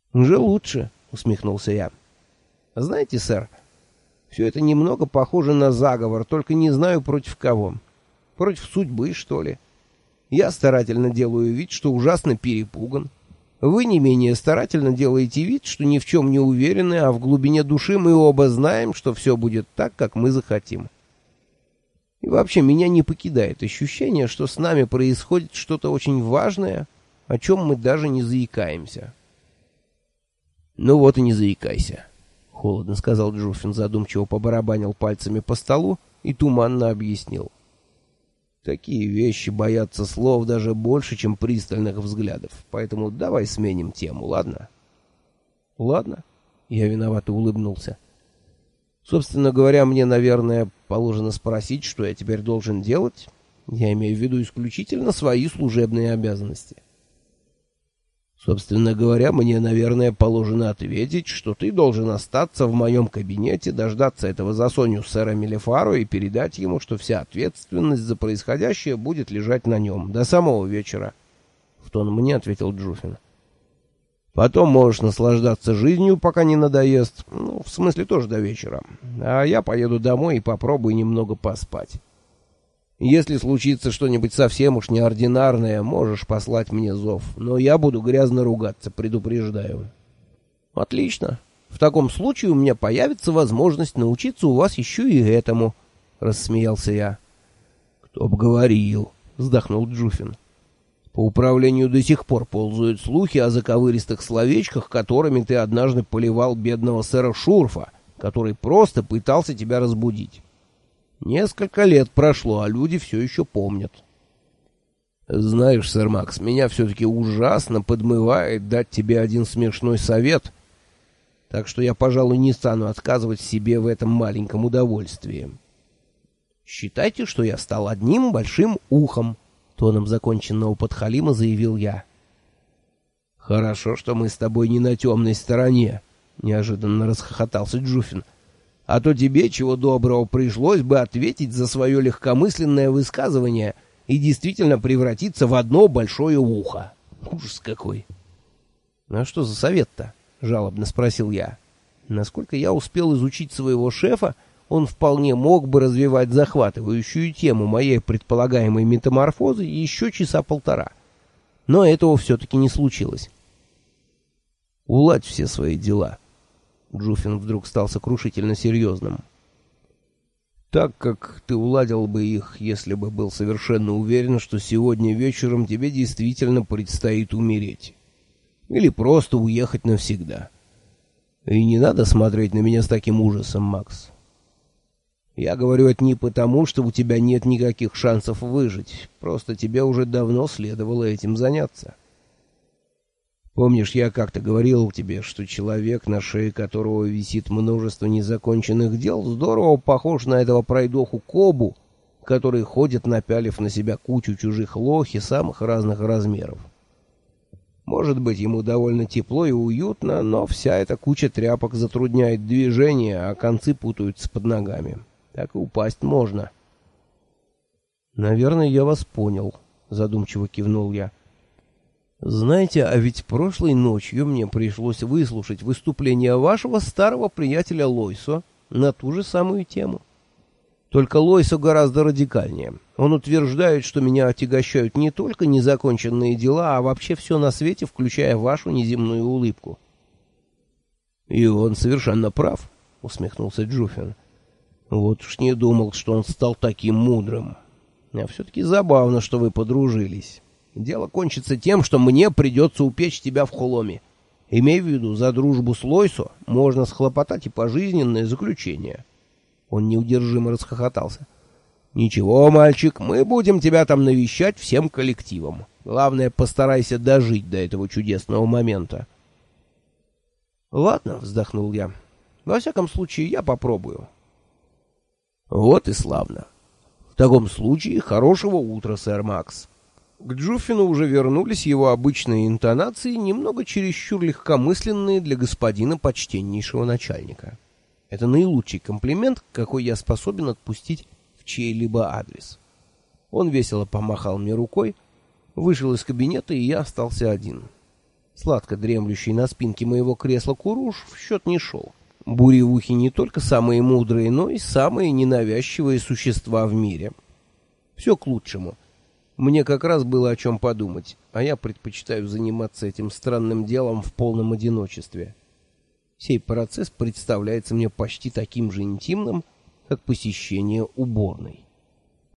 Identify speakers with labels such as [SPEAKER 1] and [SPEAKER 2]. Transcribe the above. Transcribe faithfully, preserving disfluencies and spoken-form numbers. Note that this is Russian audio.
[SPEAKER 1] «Уже лучше», — усмехнулся я. «Знаете, сэр, все это немного похоже на заговор, только не знаю против кого. Против судьбы, что ли? Я старательно делаю вид, что ужасно перепуган. Вы не менее старательно делаете вид, что ни в чем не уверены, а в глубине души мы оба знаем, что все будет так, как мы захотим. И вообще меня не покидает ощущение, что с нами происходит что-то очень важное, о чем мы даже не заикаемся». «Ну вот и не заикайся», — холодно сказал Джуффин, задумчиво побарабанил пальцами по столу и туманно объяснил. «Такие вещи боятся слов даже больше, чем пристальных взглядов, поэтому давай сменим тему, ладно?» «Ладно», — я виновато улыбнулся. «Собственно говоря, мне, наверное, положено спросить, что я теперь должен делать. Я имею в виду исключительно свои служебные обязанности». «Собственно говоря, мне, наверное, положено ответить, что ты должен остаться в моем кабинете, дождаться этого засонью сэра Мелефаро и передать ему, что вся ответственность за происходящее будет лежать на нем до самого вечера», — в тон мне ответил Джуффин. «Потом можешь наслаждаться жизнью, пока не надоест, ну, в смысле тоже до вечера, а я поеду домой и попробую немного поспать. Если случится что-нибудь совсем уж неординарное, можешь послать мне зов, но я буду грязно ругаться, предупреждаю». «Отлично. В таком случае у меня появится возможность научиться у вас еще и этому», — рассмеялся я. «Кто б говорил», — вздохнул Джуффин. «По управлению до сих пор ползают слухи о заковыристых словечках, которыми ты однажды поливал бедного сэра Шурфа, который просто пытался тебя разбудить. Несколько лет прошло, а люди все еще помнят». «Знаешь, сэр Макс, меня все-таки ужасно подмывает дать тебе один смешной совет, так что я, пожалуй, не стану отказывать себе в этом маленьком удовольствии. Считайте, что я стал одним большим ухом», — тоном законченного подхалима заявил я. «Хорошо, что мы с тобой не на темной стороне», — неожиданно расхохотался Джуффин. «А то тебе, чего доброго, пришлось бы ответить за свое легкомысленное высказывание и действительно превратиться в одно большое ухо. Ужас какой!» «А что за совет-то?» — жалобно спросил я. Насколько я успел изучить своего шефа, он вполне мог бы развивать захватывающую тему моей предполагаемой метаморфозы еще часа полтора. Но этого все-таки не случилось. «Уладь все свои дела». Джуффин вдруг стал сокрушительно серьезным. «Так как ты уладил бы их, если бы был совершенно уверен, что сегодня вечером тебе действительно предстоит умереть. Или просто уехать навсегда. И не надо смотреть на меня с таким ужасом, Макс. Я говорю это не потому, что у тебя нет никаких шансов выжить, просто тебе уже давно следовало этим заняться. Помнишь, я как-то говорил тебе, что человек, на шее которого висит множество незаконченных дел, здорово похож на этого пройдоху Кобу, который ходит, напялив на себя кучу чужих лохи самых разных размеров. Может быть, ему довольно тепло и уютно, но вся эта куча тряпок затрудняет движение, а концы путаются под ногами. Так и упасть можно». «Наверное, я вас понял», — задумчиво кивнул я. «Знаете, а ведь прошлой ночью мне пришлось выслушать выступление вашего старого приятеля Лойсо на ту же самую тему. Только Лойсо гораздо радикальнее. Он утверждает, что меня отягощают не только незаконченные дела, а вообще все на свете, включая вашу неземную улыбку». «И он совершенно прав», — усмехнулся Джуффин. «Вот уж не думал, что он стал таким мудрым. А все-таки забавно, что вы подружились. Дело кончится тем, что мне придется упечь тебя в холоме. Имей в виду, за дружбу с Лойсо можно схлопотать и пожизненное заключение». Он неудержимо расхохотался. «Ничего, мальчик, мы будем тебя там навещать всем коллективом. Главное, постарайся дожить до этого чудесного момента». «Ладно», — вздохнул я. «Во всяком случае, я попробую». «Вот и славно. В таком случае, хорошего утра, сэр Макс». К Джуффину уже вернулись его обычные интонации, немного чересчур легкомысленные для господина почтеннейшего начальника. Это наилучший комплимент, какой я способен отпустить в чей-либо адрес. Он весело помахал мне рукой, вышел из кабинета, и я остался один. Сладко дремлющий на спинке моего кресла Куруш в счет не шел. Буревухи не только самые мудрые, но и самые ненавязчивые существа в мире. Все к лучшему. Мне как раз было о чем подумать, а я предпочитаю заниматься этим странным делом в полном одиночестве. Сей процесс представляется мне почти таким же интимным, как посещение уборной.